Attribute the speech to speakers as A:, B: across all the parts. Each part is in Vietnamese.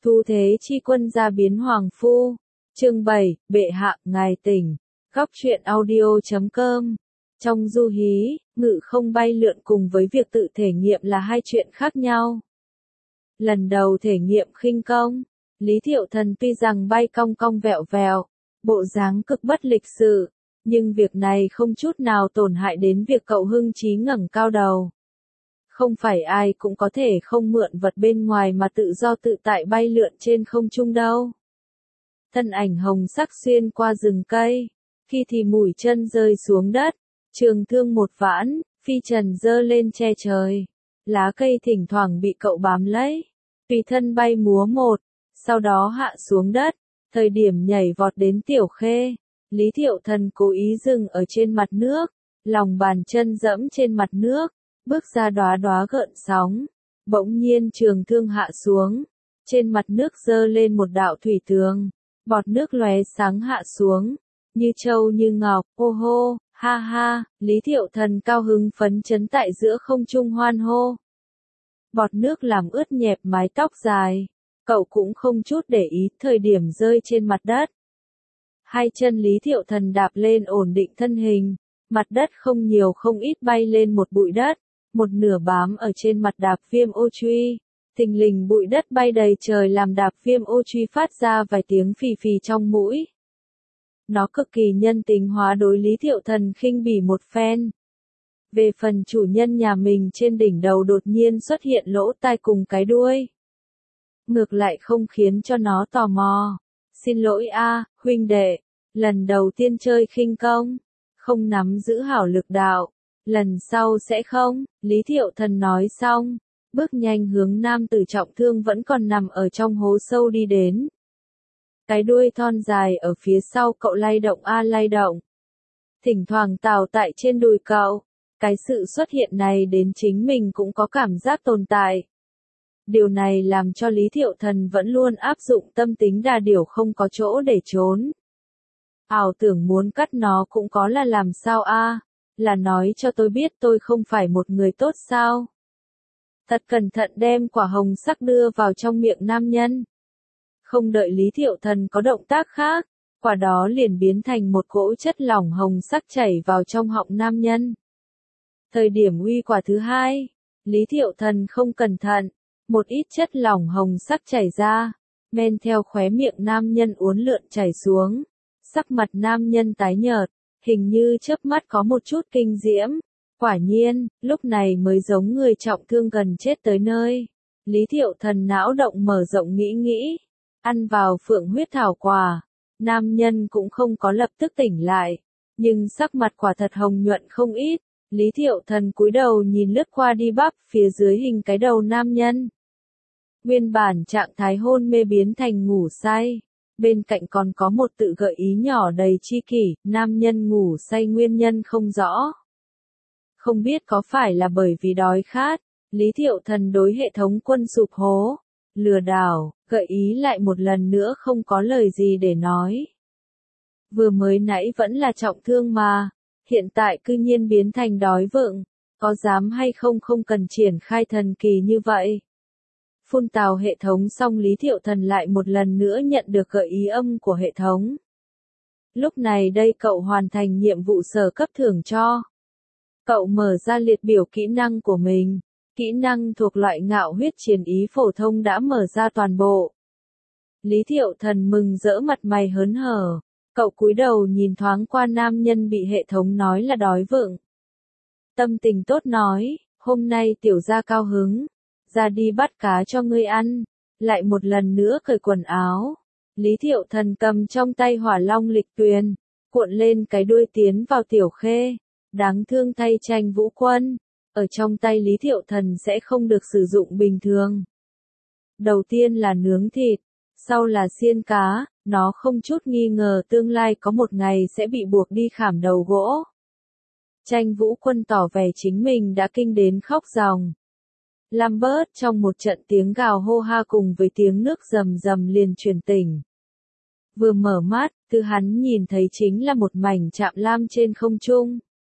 A: Thu thế chi quân gia biến hoàng phu. Chương 7, bệ hạ, ngài tỉnh. Góc truyện audio.com. Trong du hí, ngự không bay lượn cùng với việc tự thể nghiệm là hai chuyện khác nhau. Lần đầu thể nghiệm khinh công, Lý Thiệu Thần tuy rằng bay cong cong vẹo vẹo, bộ dáng cực bất lịch sự, nhưng việc này không chút nào tổn hại đến việc cậu hưng chí ngẩng cao đầu. Không phải ai cũng có thể không mượn vật bên ngoài mà tự do tự tại bay lượn trên không trung đâu. Thân ảnh hồng sắc xuyên qua rừng cây, khi thì mũi chân rơi xuống đất, trường thương một vãn, phi trần giơ lên che trời. Lá cây thỉnh thoảng bị cậu bám lấy, tùy thân bay múa một, sau đó hạ xuống đất, thời điểm nhảy vọt đến Tiểu Khê. Lý Thiệu Thần cố ý dừng ở trên mặt nước, lòng bàn chân dẫm trên mặt nước, bước ra đóa đóa gợn sóng, bỗng nhiên trường thương hạ xuống, trên mặt nước giơ lên một đạo thủy tường, bọt nước lóe sáng hạ xuống, như châu như ngọc, ô hô, ha ha, Lý Thiệu Thần cao hứng phấn chấn tại giữa không trung hoan hô. Bọt nước làm ướt nhẹp mái tóc dài, cậu cũng không chút để ý thời điểm rơi trên mặt đất. Hai chân Lý Thiệu Thần đạp lên ổn định thân hình, mặt đất không nhiều không ít bay lên một bụi đất, một nửa bám ở trên mặt đạp Viêm Ô Truy. Thình lình bụi đất bay đầy trời làm đạp Viêm Ô Truy phát ra vài tiếng phì phì trong mũi. Nó cực kỳ nhân tính hóa đối Lý Thiệu Thần khinh bỉ một phen. Về phần chủ nhân nhà mình trên đỉnh đầu đột nhiên xuất hiện lỗ tai cùng cái đuôi, ngược lại không khiến cho nó tò mò. Xin lỗi a, huynh đệ, lần đầu tiên chơi khinh công, không nắm giữ hảo lực đạo, lần sau sẽ không. Lý Thiệu Thần nói xong, bước nhanh hướng nam tử trọng thương vẫn còn nằm ở trong hố sâu đi đến. Cái đuôi thon dài ở phía sau cậu lay động a lay động, thỉnh thoảng tào tại trên đùi cậu. Cái sự xuất hiện này đến chính mình cũng có cảm giác tồn tại. Điều này làm cho Lý Thiệu Thần vẫn luôn áp dụng tâm tính đà điểu không có chỗ để trốn. Ảo tưởng muốn cắt nó cũng có là làm sao a? Là nói cho tôi biết tôi không phải một người tốt sao? Thật cẩn thận đem quả hồng sắc đưa vào trong miệng nam nhân. Không đợi Lý Thiệu Thần có động tác khác, quả đó liền biến thành một cỗ chất lỏng hồng sắc chảy vào trong họng nam nhân. Thời điểm uy quả thứ hai, Lý Thiệu Thần không cẩn thận, một ít chất lỏng hồng sắc chảy ra, men theo khóe miệng nam nhân uốn lượn chảy xuống. Sắc mặt nam nhân tái nhợt, hình như chớp mắt có một chút kinh diễm. Quả nhiên, lúc này mới giống người trọng thương gần chết tới nơi. Lý Thiệu Thần não động mở rộng nghĩ, ăn vào phượng huyết thảo quả. Nam nhân cũng không có lập tức tỉnh lại, nhưng sắc mặt quả thật hồng nhuận không ít. Lý Thiệu Thần cúi đầu nhìn lướt qua đi bắp phía dưới hình cái đầu nam nhân. Nguyên bản trạng thái hôn mê biến thành ngủ say. Bên cạnh còn có một tự gợi ý nhỏ đầy chi kỷ, nam nhân ngủ say nguyên nhân không rõ. Không biết có phải là bởi vì đói khát, Lý Thiệu Thần đối hệ thống quân sụp hố, lừa đảo, gợi ý lại một lần nữa không có lời gì để nói. Vừa mới nãy vẫn là trọng thương mà, hiện tại cư nhiên biến thành đói vựng, có dám hay không không cần triển khai thần kỳ như vậy. Phun tào hệ thống xong Lý Thiệu Thần lại một lần nữa nhận được gợi ý âm của hệ thống. Lúc này đây cậu hoàn thành nhiệm vụ sở cấp thưởng cho. Cậu mở ra liệt biểu kỹ năng của mình. Kỹ năng thuộc loại ngạo huyết chiến ý phổ thông đã mở ra toàn bộ. Lý Thiệu Thần mừng rỡ mặt mày hớn hở. Cậu cúi đầu nhìn thoáng qua nam nhân bị hệ thống nói là đói vựng. Tâm tình tốt nói, hôm nay tiểu gia cao hứng. Ra đi bắt cá cho ngươi ăn, lại một lần nữa cởi quần áo. Lý Thiệu Thần cầm trong tay hỏa long lịch tuyền, cuộn lên cái đuôi tiến vào Tiểu Khê. Đáng thương thay Tranh Vũ Quân, ở trong tay Lý Thiệu Thần sẽ không được sử dụng bình thường. Đầu tiên là nướng thịt, sau là xiên cá, nó không chút nghi ngờ tương lai có một ngày sẽ bị buộc đi khảm đầu gỗ. Tranh Vũ Quân tỏ vẻ chính mình đã kinh đến khóc ròng. Lambert trong một trận tiếng gào hô ha cùng với tiếng nước rầm rầm liền truyền tỉnh. Vừa mở mắt, thứ hắn nhìn thấy chính là một mảnh chạm lam trên không trung.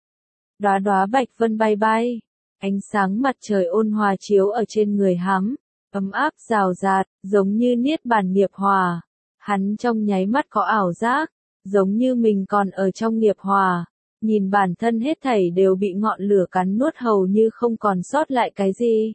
A: Đóa đóa bạch vân bay bay, ánh sáng mặt trời ôn hòa chiếu ở trên người hắn, ấm áp rào rạt, giống như niết bàn nghiệp hòa. Hắn trong nháy mắt có ảo giác, giống như mình còn ở trong nghiệp hòa, nhìn bản thân hết thảy đều bị ngọn lửa cắn nuốt hầu như không còn sót lại cái gì.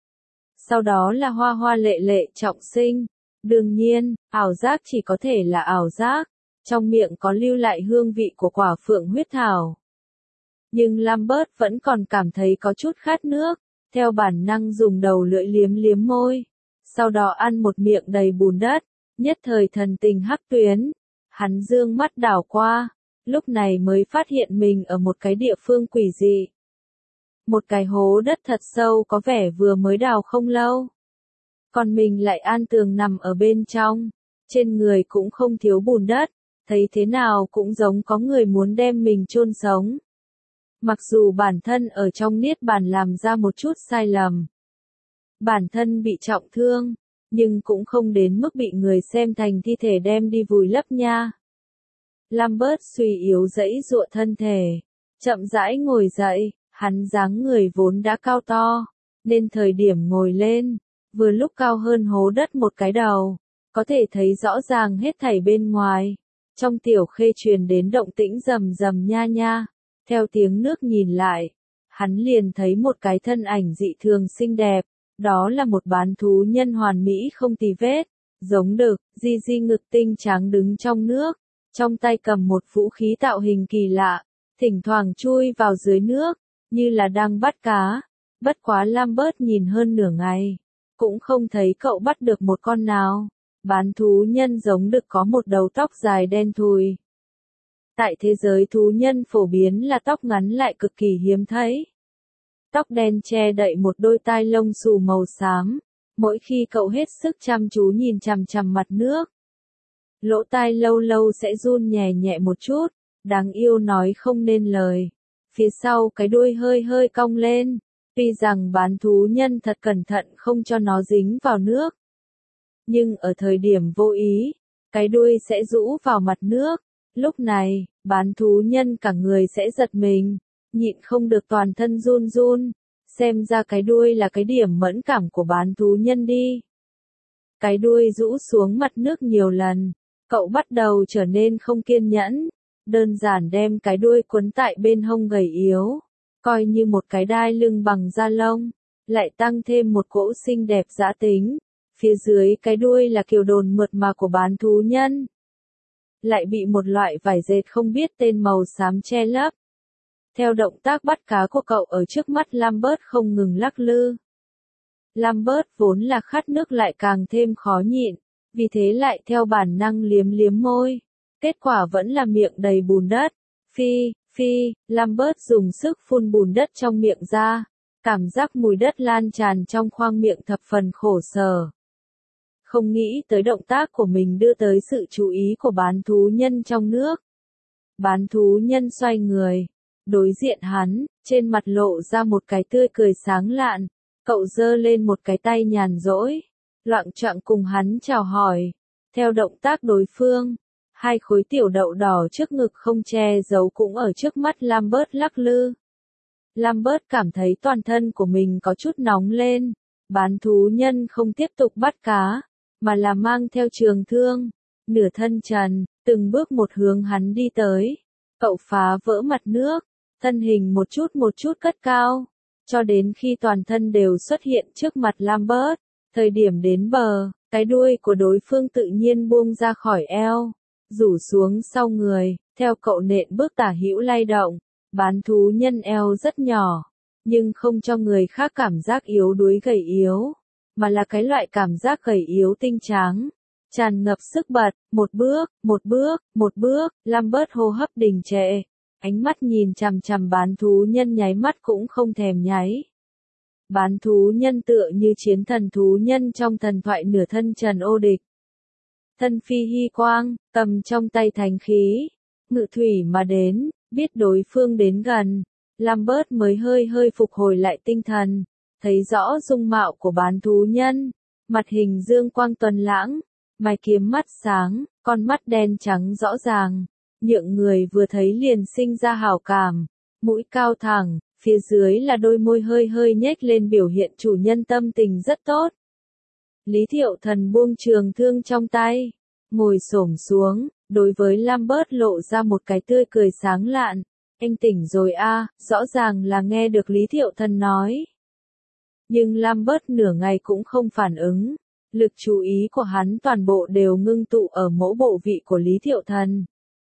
A: Sau đó là hoa hoa lệ lệ trọng sinh. Đương nhiên, ảo giác chỉ có thể là ảo giác, trong miệng có lưu lại hương vị của quả phượng huyết thảo. Nhưng Lambert vẫn còn cảm thấy có chút khát nước, theo bản năng dùng đầu lưỡi liếm liếm môi, sau đó ăn một miệng đầy bùn đất, nhất thời thần tình hắc tuyến. Hắn dương mắt đảo qua, lúc này mới phát hiện mình ở một cái địa phương quỷ dị. Một cái hố đất thật sâu có vẻ vừa mới đào không lâu. Còn mình lại an tường nằm ở bên trong, trên người cũng không thiếu bùn đất, thấy thế nào cũng giống có người muốn đem mình chôn sống. Mặc dù bản thân ở trong niết bàn làm ra một chút sai lầm, bản thân bị trọng thương, nhưng cũng không đến mức bị người xem thành thi thể đem đi vùi lấp nha. Lambert suy yếu giãy giụa thân thể, chậm rãi ngồi dậy, hắn dáng người vốn đã cao to, nên thời điểm ngồi lên, vừa lúc cao hơn hố đất một cái đầu, có thể thấy rõ ràng hết thảy bên ngoài. Trong tiểu khê truyền đến động tĩnh rầm rầm nha nha, theo tiếng nước nhìn lại, hắn liền thấy một cái thân ảnh dị thường xinh đẹp, đó là một bán thú nhân hoàn mỹ không tì vết, giống đực, di di ngực tinh trắng đứng trong nước, trong tay cầm một vũ khí tạo hình kỳ lạ, thỉnh thoảng chui vào dưới nước, như là đang bắt cá. Bất quá Lambert nhìn hơn nửa ngày, cũng không thấy cậu bắt được một con nào. Bán thú nhân giống đực có một đầu tóc dài đen thùi. Tại thế giới thú nhân phổ biến là tóc ngắn lại cực kỳ hiếm thấy. Tóc đen che đậy một đôi tai lông xù màu xám, mỗi khi cậu hết sức chăm chú nhìn chằm chằm mặt nước. Lỗ tai lâu lâu sẽ run nhẹ nhẹ một chút, đáng yêu nói không nên lời. Phía sau cái đuôi hơi hơi cong lên, tuy rằng bán thú nhân thật cẩn thận không cho nó dính vào nước. Nhưng ở thời điểm vô ý, cái đuôi sẽ rũ vào mặt nước. Lúc này, bán thú nhân cả người sẽ giật mình, nhịn không được toàn thân run run. Xem ra cái đuôi là cái điểm mẫn cảm của bán thú nhân đi. Cái đuôi rũ xuống mặt nước nhiều lần, cậu bắt đầu trở nên không kiên nhẫn. Đơn giản đem cái đuôi quấn tại bên hông gầy yếu, coi như một cái đai lưng bằng da lông, lại tăng thêm một cỗ xinh đẹp dã tính. Phía dưới cái đuôi là kiểu đồn mượt mà của bán thú nhân, lại bị một loại vải dệt không biết tên màu xám che lấp. Theo động tác bắt cá của cậu ở trước mắt Lambert không ngừng lắc lư. Lambert vốn là khát nước lại càng thêm khó nhịn, vì thế lại theo bản năng liếm liếm môi. Kết quả vẫn là miệng đầy bùn đất. Phi, phi, Lambert dùng sức phun bùn đất trong miệng ra. Cảm giác mùi đất lan tràn trong khoang miệng thập phần khổ sở. Không nghĩ tới động tác của mình đưa tới sự chú ý của bán thú nhân trong nước. Bán thú nhân xoay người, đối diện hắn, trên mặt lộ ra một cái tươi cười sáng lạn. Cậu giơ lên một cái tay nhàn rỗi, loạng choạng cùng hắn chào hỏi. Theo động tác đối phương, hai khối tiểu đậu đỏ trước ngực không che giấu cũng ở trước mắt Lambert lắc lư. Lambert cảm thấy toàn thân của mình có chút nóng lên. Bán thú nhân không tiếp tục bắt cá, mà là mang theo trường thương, nửa thân trần, từng bước một hướng hắn đi tới. Cậu phá vỡ mặt nước, thân hình một chút cất cao, cho đến khi toàn thân đều xuất hiện trước mặt Lambert. Thời điểm đến bờ, cái đuôi của đối phương tự nhiên buông ra khỏi eo, rủ xuống sau người, theo cậu nện bước tả hữu lay động. Bán thú nhân eo rất nhỏ, nhưng không cho người khác cảm giác yếu đuối gầy yếu, mà là cái loại cảm giác gầy yếu tinh tráng, tràn ngập sức bật. Một bước, Lambert hô hấp đình trệ, ánh mắt nhìn chằm chằm bán thú nhân nháy mắt cũng không thèm nháy. Bán thú nhân tựa như chiến thần thú nhân trong thần thoại nửa thân trần ô địch. Thân phi hy quang, cầm trong tay thánh khí, ngự thủy mà đến, biết đối phương đến gần, Lambert mới hơi phục hồi lại tinh thần, thấy rõ dung mạo của bán thú nhân, mặt hình dương quang tuần lãng, mày kiếm mắt sáng, con mắt đen trắng rõ ràng, nhượng người vừa thấy liền sinh ra hảo cảm, mũi cao thẳng, phía dưới là đôi môi hơi nhếch lên biểu hiện chủ nhân tâm tình rất tốt. Lý Thiệu Thần buông trường thương trong tay, ngồi xổm xuống, đối với Lambert lộ ra một cái tươi cười sáng lạn. Anh tỉnh rồi a, rõ ràng là nghe được Lý Thiệu Thần nói. Nhưng Lambert nửa ngày cũng không phản ứng, lực chú ý của hắn toàn bộ đều ngưng tụ ở mỗ bộ vị của Lý Thiệu Thần.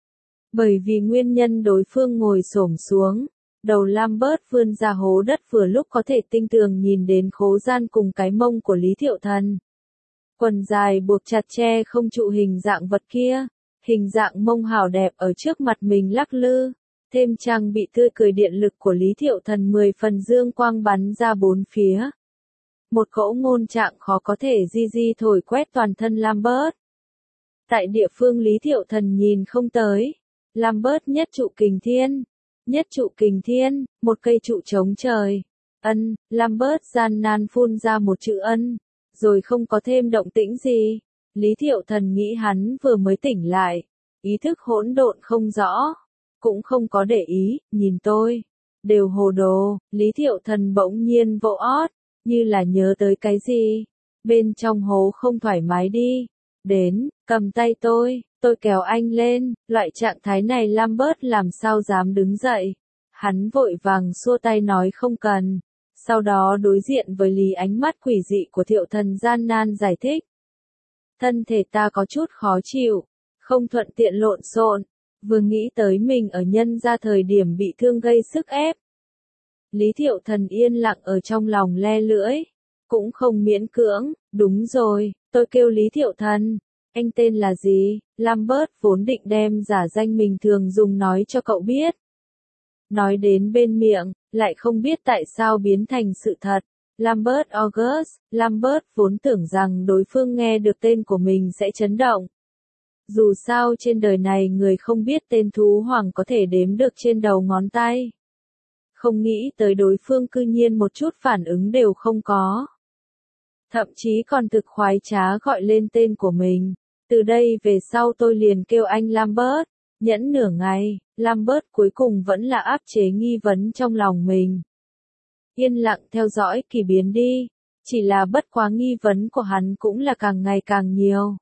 A: Bởi vì nguyên nhân đối phương ngồi xổm xuống, đầu Lambert vươn ra hố đất vừa lúc có thể tinh tường nhìn đến khố gian cùng cái mông của Lý Thiệu Thần. Quần dài buộc chặt che không trụ hình dạng vật kia, hình dạng mông hào đẹp ở trước mặt mình lắc lư, thêm trang bị tươi cười điện lực của Lý Thiệu Thần 10 phần dương quang bắn ra bốn phía. Một cỗ ngôn trạng khó có thể di thổi quét toàn thân Lambert. Tại địa phương Lý Thiệu Thần nhìn không tới, Lambert nhất trụ kình thiên. Nhất trụ kình thiên, một cây trụ chống trời. Ân, Lambert gian nan phun ra một chữ ân, rồi không có thêm động tĩnh gì. Lý Thiệu Thần nghĩ hắn vừa mới tỉnh lại, ý thức hỗn độn không rõ, cũng không có để ý, nhìn tôi, đều hồ đồ. Lý Thiệu Thần bỗng nhiên vỗ ót, như là nhớ tới cái gì. Bên trong hố không thoải mái đi. Đến, cầm tay tôi kéo anh lên. Loại trạng thái này Lambert làm sao dám đứng dậy. Hắn vội vàng xua tay nói không cần. Sau đó đối diện với Lý ánh mắt quỷ dị của Thiệu Thần gian nan giải thích. Thân thể ta có chút khó chịu, không thuận tiện lộn xộn, vừa nghĩ tới mình ở nhân ra thời điểm bị thương gây sức ép. Lý Thiệu Thần yên lặng ở trong lòng le lưỡi, cũng không miễn cưỡng, đúng rồi, tôi kêu Lý Thiệu Thần, anh tên là gì? Lambert vốn định đem giả danh mình thường dùng nói cho cậu biết. Nói đến bên miệng, lại không biết tại sao biến thành sự thật. Lambert August, Lambert vốn tưởng rằng đối phương nghe được tên của mình sẽ chấn động. Dù sao trên đời này người không biết tên thú hoàng có thể đếm được trên đầu ngón tay. Không nghĩ tới đối phương cư nhiên một chút phản ứng đều không có. Thậm chí còn thực khoái trá gọi lên tên của mình. Từ đây về sau tôi liền kêu anh Lambert. Nhẫn nửa ngày, Lambert cuối cùng vẫn là áp chế nghi vấn trong lòng mình. Yên lặng theo dõi kỳ biến đi. Chỉ là bất quá nghi vấn của hắn cũng là càng ngày càng nhiều.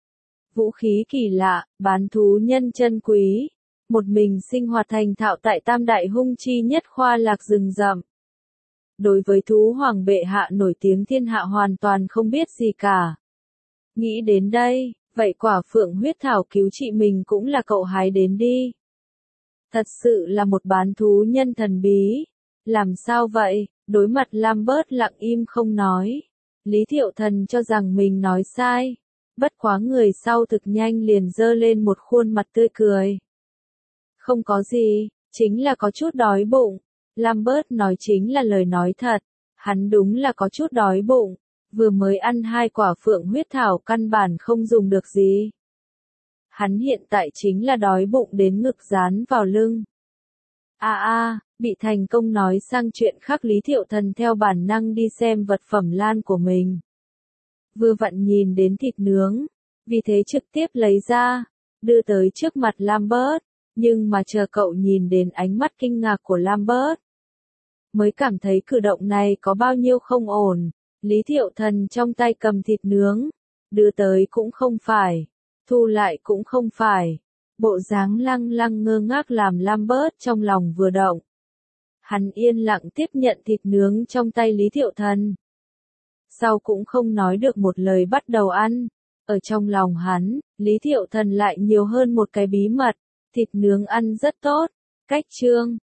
A: Vũ khí kỳ lạ, bán thú nhân chân quý. Một mình sinh hoạt thành thạo tại Tam Đại hung chi nhất khoa lạc rừng rậm. Đối với thú hoàng bệ hạ nổi tiếng thiên hạ hoàn toàn không biết gì cả. Nghĩ đến đây, vậy quả phượng huyết thảo cứu trị mình cũng là cậu hái đến đi. Thật sự là một bán thú nhân thần bí. Làm sao vậy? Đối mặt Lambert lặng im không nói. Lý Thiệu Thần cho rằng mình nói sai. Bất quá người sau thực nhanh liền giơ lên một khuôn mặt tươi cười. Không có gì, chính là có chút đói bụng. Lambert nói chính là lời nói thật. Hắn đúng là có chút đói bụng. Vừa mới ăn 2 quả phượng huyết thảo căn bản không dùng được gì. Hắn hiện tại chính là đói bụng đến ngực dán vào lưng. Bị thành công nói sang chuyện khác Lý Thiệu Thần theo bản năng đi xem vật phẩm lan của mình. Vừa vặn nhìn đến thịt nướng, vì thế trực tiếp lấy ra, đưa tới trước mặt Lambert, nhưng mà chờ cậu nhìn đến ánh mắt kinh ngạc của Lambert, mới cảm thấy cử động này có bao nhiêu không ổn. Lý Thiệu Thần trong tay cầm thịt nướng, đưa tới cũng không phải, thu lại cũng không phải. Bộ dáng lăng lăng ngơ ngác làm Lambert trong lòng vừa động. Hắn yên lặng tiếp nhận thịt nướng trong tay Lý Thiệu Thần. Sau cũng không nói được một lời bắt đầu ăn. Ở trong lòng hắn, Lý Thiệu Thần lại nhiều hơn một cái bí mật. Thịt nướng ăn rất tốt. Cách chương